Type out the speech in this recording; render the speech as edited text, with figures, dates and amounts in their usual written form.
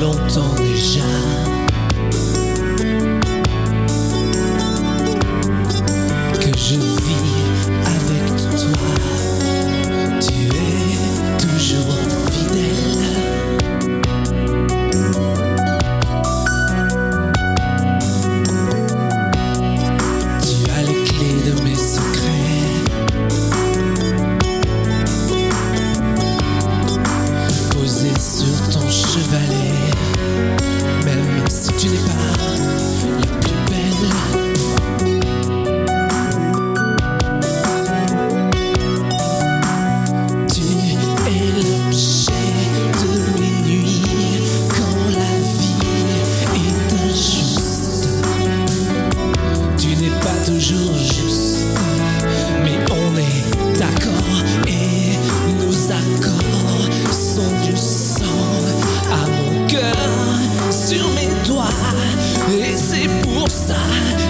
longtemps déjà. Que je vis avec toi, tu es toujours fidèle. Tu as les clés de mes secrets, posées sur ton chevalet, même si tu n'es pas la plus belle. Toujours juste, mais on est d'accord et nos accords sont du sang à mon cœur, sur mes doigts, et c'est pour ça